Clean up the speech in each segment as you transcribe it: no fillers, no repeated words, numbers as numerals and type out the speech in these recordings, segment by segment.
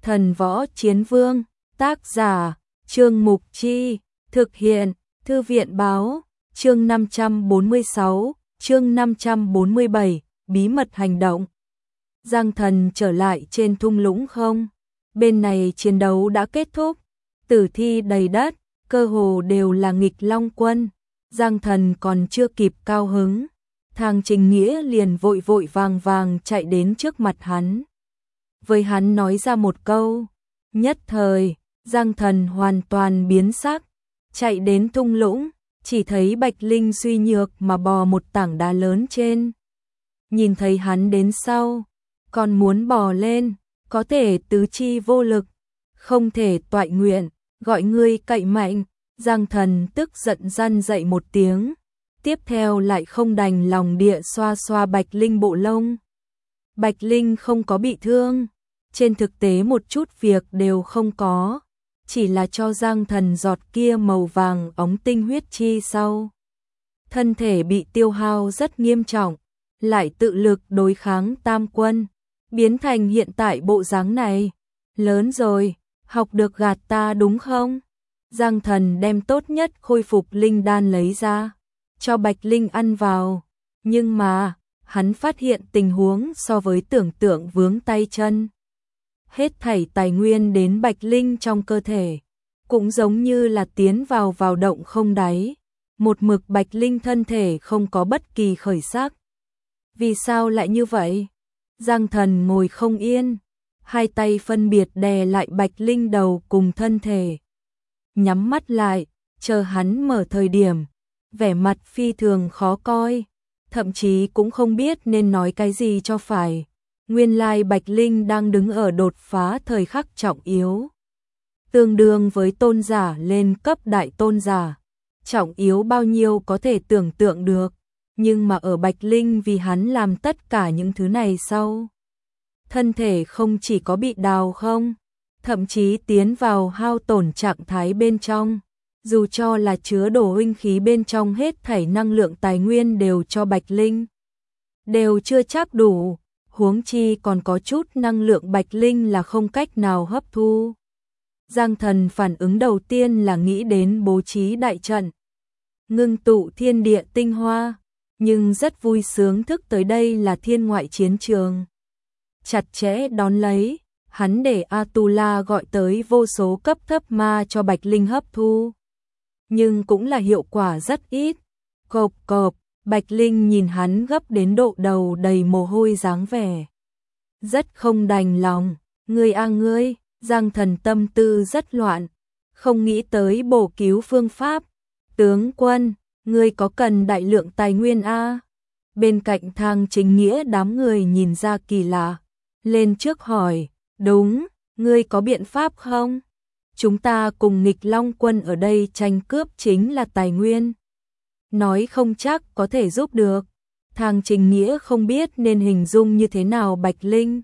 Thần Võ Chiến Vương, tác giả, Trương Mục Chi, thực hiện, Thư viện báo, chương 546, chương 547, bí mật hành động. Giang Thần trở lại trên thung lũng không? Bên này chiến đấu đã kết thúc, tử thi đầy đất, cơ hồ đều là nghịch long quân. Giang Thần còn chưa kịp cao hứng, Thang Trình Nghĩa liền vội vội vàng vàng chạy đến trước mặt hắn. Với hắn nói ra một câu, nhất thời, Giang Thần hoàn toàn biến sắc, chạy đến thung lũng, chỉ thấy Bạch Linh suy nhược mà bò một tảng đá lớn trên. Nhìn thấy hắn đến sau, còn muốn bò lên, có thể tứ chi vô lực, không thể toại nguyện, gọi ngươi cậy mạnh. Giang Thần tức giận răn dậy một tiếng, tiếp theo lại không đành lòng địa xoa xoa Bạch Linh bộ lông. Bạch Linh không có bị thương, trên thực tế một chút việc đều không có, chỉ là cho Giang Thần giọt kia màu vàng óng tinh huyết chi sau. Thân thể bị tiêu hao rất nghiêm trọng, lại tự lực đối kháng tam quân, biến thành hiện tại bộ dáng này. Lớn rồi, học được gạt ta đúng không? Giang Thần đem tốt nhất khôi phục linh đan lấy ra, cho Bạch Linh ăn vào, nhưng mà, hắn phát hiện tình huống so với tưởng tượng vướng tay chân. Hết thảy tài nguyên đến Bạch Linh trong cơ thể, cũng giống như là tiến vào động không đáy, một mực Bạch Linh thân thể không có bất kỳ khởi sắc. Vì sao lại như vậy? Giang Thần ngồi không yên, hai tay phân biệt đè lại Bạch Linh đầu cùng thân thể. Nhắm mắt lại, chờ hắn mở thời điểm, vẻ mặt phi thường khó coi, thậm chí cũng không biết nên nói cái gì cho phải. Nguyên lai Bạch Linh đang đứng ở đột phá thời khắc trọng yếu, tương đương với tôn giả lên cấp đại tôn giả. Trọng yếu bao nhiêu có thể tưởng tượng được, nhưng mà ở Bạch Linh vì hắn làm tất cả những thứ này sau, thân thể không chỉ có bị đào không, thậm chí tiến vào hao tổn trạng thái bên trong. Dù cho là chứa đồ huynh khí bên trong hết thảy năng lượng tài nguyên đều cho Bạch Linh, đều chưa chắc đủ, huống chi còn có chút năng lượng Bạch Linh là không cách nào hấp thu. Giang Thần phản ứng đầu tiên là nghĩ đến bố trí đại trận, ngưng tụ thiên địa tinh hoa, nhưng rất vui sướng thức tới đây là thiên ngoại chiến trường. Chặt chẽ đón lấy, hắn để Atula gọi tới vô số cấp thấp ma cho Bạch Linh hấp thu, nhưng cũng là hiệu quả rất ít. Cộp cộp, Bạch Linh nhìn hắn gấp đến độ đầu đầy mồ hôi dáng vẻ, rất không đành lòng. Ngươi a ngươi, Giang Thần tâm tư rất loạn, không nghĩ tới bổ cứu phương pháp. Tướng quân, ngươi có cần đại lượng tài nguyên a? Bên cạnh Thang Chính Nghĩa đám người nhìn ra kỳ lạ, lên trước hỏi, đúng, ngươi có biện pháp không? Chúng ta cùng nghịch long quân ở đây tranh cướp chính là tài nguyên, nói không chắc có thể giúp được. Thang Trình Nghĩa không biết nên hình dung như thế nào Bạch Linh.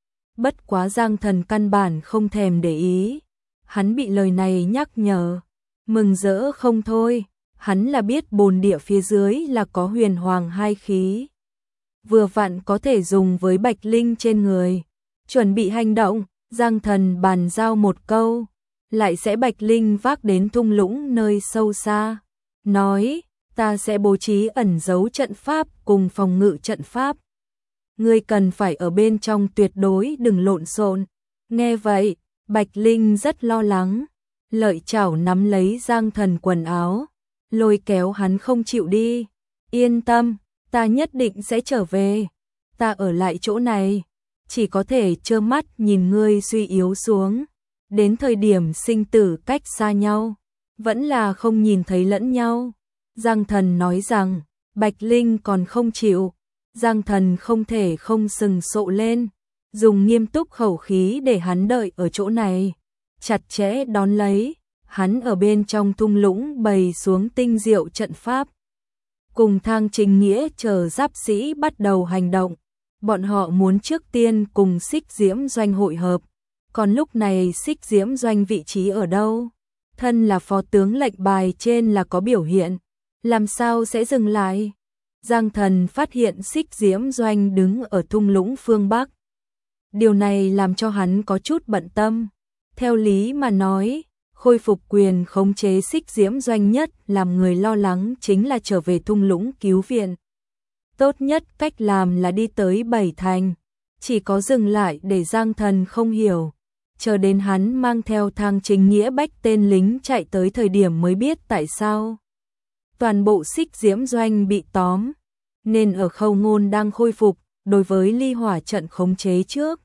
Bất quá Giang Thần căn bản không thèm để ý, hắn bị lời này nhắc nhở, mừng rỡ không thôi. Hắn là biết bồn địa phía dưới là có huyền hoàng hai khí, vừa vặn có thể dùng với Bạch Linh trên người. Chuẩn bị hành động, Giang Thần bàn giao một câu, lại sẽ Bạch Linh vác đến thung lũng nơi sâu xa, nói, ta sẽ bố trí ẩn giấu trận pháp cùng phòng ngự trận pháp. Ngươi cần phải ở bên trong tuyệt đối đừng lộn xộn. Nghe vậy, Bạch Linh rất lo lắng, lợi chảo nắm lấy Giang Thần quần áo, lôi kéo hắn không chịu đi. Yên tâm, ta nhất định sẽ trở về. Ta ở lại chỗ này, chỉ có thể trơ mắt nhìn ngươi suy yếu xuống. Đến thời điểm sinh tử cách xa nhau, vẫn là không nhìn thấy lẫn nhau. Giang Thần nói rằng, Bạch Linh còn không chịu. Giang Thần không thể không sừng sộ lên, dùng nghiêm túc khẩu khí để hắn đợi ở chỗ này, chặt chẽ đón lấy. Hắn ở bên trong thung lũng bày xuống tinh diệu trận pháp, cùng Thang Trình Nghĩa chờ giáp sĩ bắt đầu hành động. Bọn họ muốn trước tiên cùng Xích Diễm Doanh hội hợp, còn lúc này Xích Diễm Doanh vị trí ở đâu? Thân là phó tướng lệnh bài trên là có biểu hiện, làm sao sẽ dừng lại? Giang Thần phát hiện Xích Diễm Doanh đứng ở thung lũng phương Bắc, Điều này làm cho hắn có chút bận tâm. Theo lý mà nói, khôi phục quyền khống chế Xích Diễm Doanh nhất làm người lo lắng chính là trở về thung lũng cứu viện. Tốt nhất cách làm là đi tới Bảy Thành, chỉ có dừng lại để Giang Thần không hiểu. Chờ đến hắn mang theo Thang Chính Nghĩa bách tên lính chạy tới thời điểm mới biết tại sao. Toàn bộ Xích Diễm Doanh bị tóm, nên ở Khâu Ngôn đang khôi phục, đối với ly hỏa trận khống chế trước.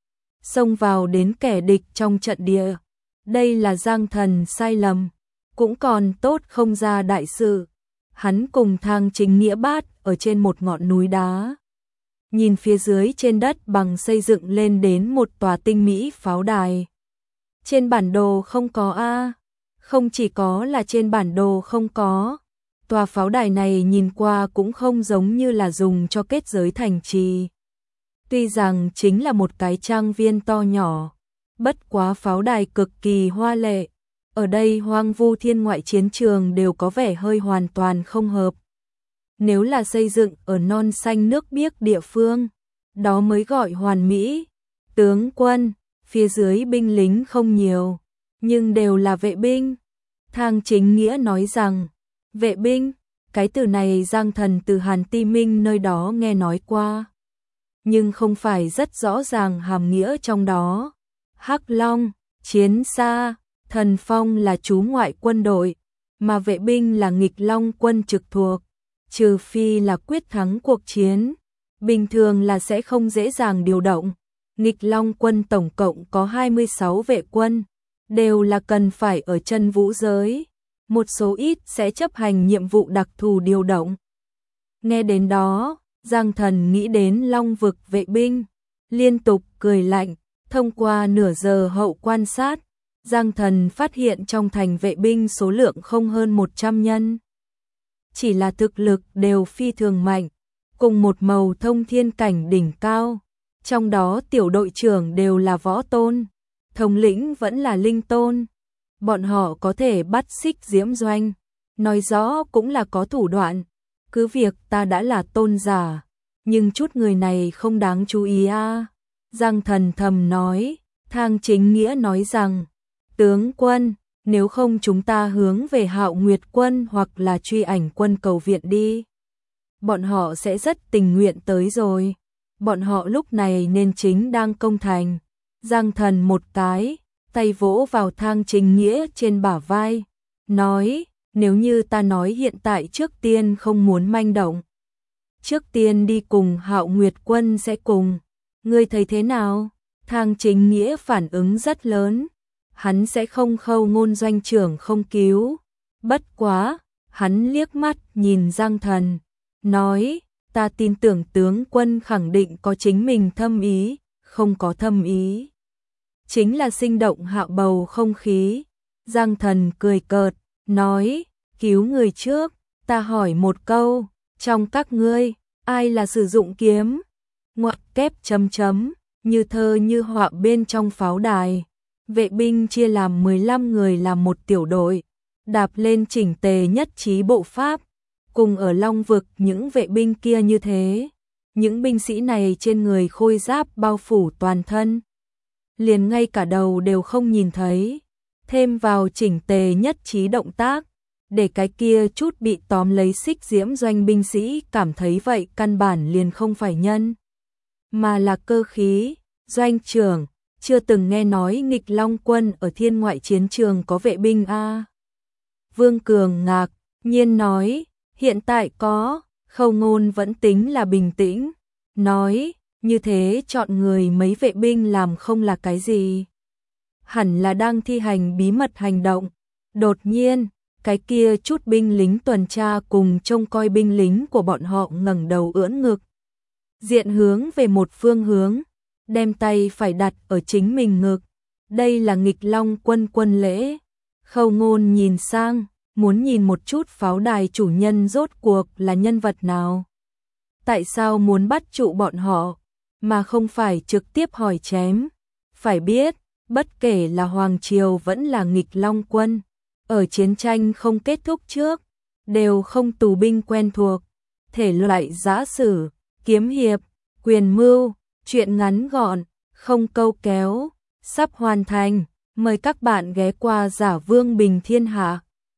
Xông vào đến kẻ địch trong trận địa. Đây là Giang Thần sai lầm, cũng còn tốt không ra đại sự. Hắn cùng Thang Chính Nghĩa bát ở trên một ngọn núi đá. Nhìn phía dưới trên đất bằng xây dựng lên đến một tòa tinh mỹ pháo đài. Trên bản đồ không có a, không chỉ có là trên bản đồ không có. Tòa pháo đài này nhìn qua cũng không giống như là dùng cho kết giới thành trì. Tuy rằng chính là một cái trang viên to nhỏ, bất quá pháo đài cực kỳ hoa lệ. Ở đây hoang vu thiên ngoại chiến trường đều có vẻ hơi hoàn toàn không hợp. Nếu là xây dựng ở non xanh nước biếc địa phương, đó mới gọi hoàn mỹ. Tướng quân, phía dưới binh lính không nhiều, nhưng đều là vệ binh. Thang Chính Nghĩa nói rằng, vệ binh, cái từ này Giang Thần từ Hàn Ti Minh nơi đó nghe nói qua. Nhưng không phải rất rõ ràng hàm nghĩa trong đó. Hắc Long, Chiến Xa, Thần Phong là trú ngoại quân đội, mà vệ binh là nghịch long quân trực thuộc. Trừ phi là quyết thắng cuộc chiến, bình thường là sẽ không dễ dàng điều động. Nghịch long quân tổng cộng có 26 vệ quân, đều là cần phải ở chân vũ giới. Một số ít sẽ chấp hành nhiệm vụ đặc thù điều động. Nghe đến đó, Giang Thần nghĩ đến Long vực vệ binh, liên tục cười lạnh. Thông qua nửa giờ hậu quan sát, Giang Thần phát hiện trong thành vệ binh số lượng không hơn 100 nhân. Chỉ là thực lực đều phi thường mạnh, cùng một màu thông thiên cảnh đỉnh cao. Trong đó tiểu đội trưởng đều là võ tôn, thống lĩnh vẫn là linh tôn. Bọn họ có thể bắt Xích Diễm Doanh, nói rõ cũng là có thủ đoạn. Cứ việc ta đã là tôn giả, nhưng chút người này không đáng chú ý a. Giang Thần thầm nói. Thang Chính Nghĩa nói rằng, tướng quân, nếu không chúng ta hướng về Hạo Nguyệt quân hoặc là Truy Ảnh quân cầu viện đi. Bọn họ sẽ rất tình nguyện tới rồi. Bọn họ lúc này nên chính đang công thành. Giang Thần một cái, tay vỗ vào Thang Chính Nghĩa trên bả vai, nói, nếu như ta nói hiện tại trước tiên không muốn manh động, trước tiên đi cùng Hạo Nguyệt quân sẽ cùng, ngươi thấy thế nào? Thang Chính Nghĩa phản ứng rất lớn, hắn sẽ không Khâu Ngôn doanh trưởng không cứu. Bất quá, hắn liếc mắt nhìn Giang Thần, nói, ta tin tưởng tướng quân khẳng định có chính mình thâm ý, không có thâm ý. Chính là sinh động hạo bầu không khí. Giang Thần cười cợt, nói, cứu người trước, ta hỏi một câu, trong các ngươi, ai là sử dụng kiếm? Ngoặc kép chấm chấm, như thơ như họa bên trong pháo đài. Vệ binh chia làm 15 người làm một tiểu đội, đạp lên chỉnh tề nhất trí bộ pháp, cùng ở Long vực những vệ binh kia như thế. Những binh sĩ này trên người khôi giáp bao phủ toàn thân, liền ngay cả đầu đều không nhìn thấy. Thêm vào chỉnh tề nhất trí động tác, để cái kia chút bị tóm lấy Xích Diễm Doanh binh sĩ cảm thấy vậy căn bản liền không phải nhân, mà là cơ khí. Doanh trưởng, chưa từng nghe nói nghịch long quân ở thiên ngoại chiến trường có vệ binh a. Vương Cường ngạc nhiên nói, hiện tại có. Khâu Ngôn vẫn tính là bình tĩnh, nói, như thế chọn người mấy vệ binh làm không là cái gì. Hẳn là đang thi hành bí mật hành động. Đột nhiên, cái kia chút binh lính tuần tra cùng trông coi binh lính của bọn họ ngẩng đầu ưỡn ngực, diện hướng về một phương hướng, đem tay phải đặt ở chính mình ngực. Đây là nghịch long quân quân lễ. Khâu Ngôn nhìn sang, muốn nhìn một chút pháo đài chủ nhân rốt cuộc là nhân vật nào. Tại sao muốn bắt trụ bọn họ, mà không phải trực tiếp hỏi chém? Phải biết, bất kể là Hoàng Triều vẫn là nghịch long quân, ở chiến tranh không kết thúc trước, đều không tù binh quen thuộc. Thể loại giã sử, kiếm hiệp, quyền mưu, chuyện ngắn gọn, không câu kéo, sắp hoàn thành. Mời các bạn ghé qua Giả Vương Bình Thiên Hạ.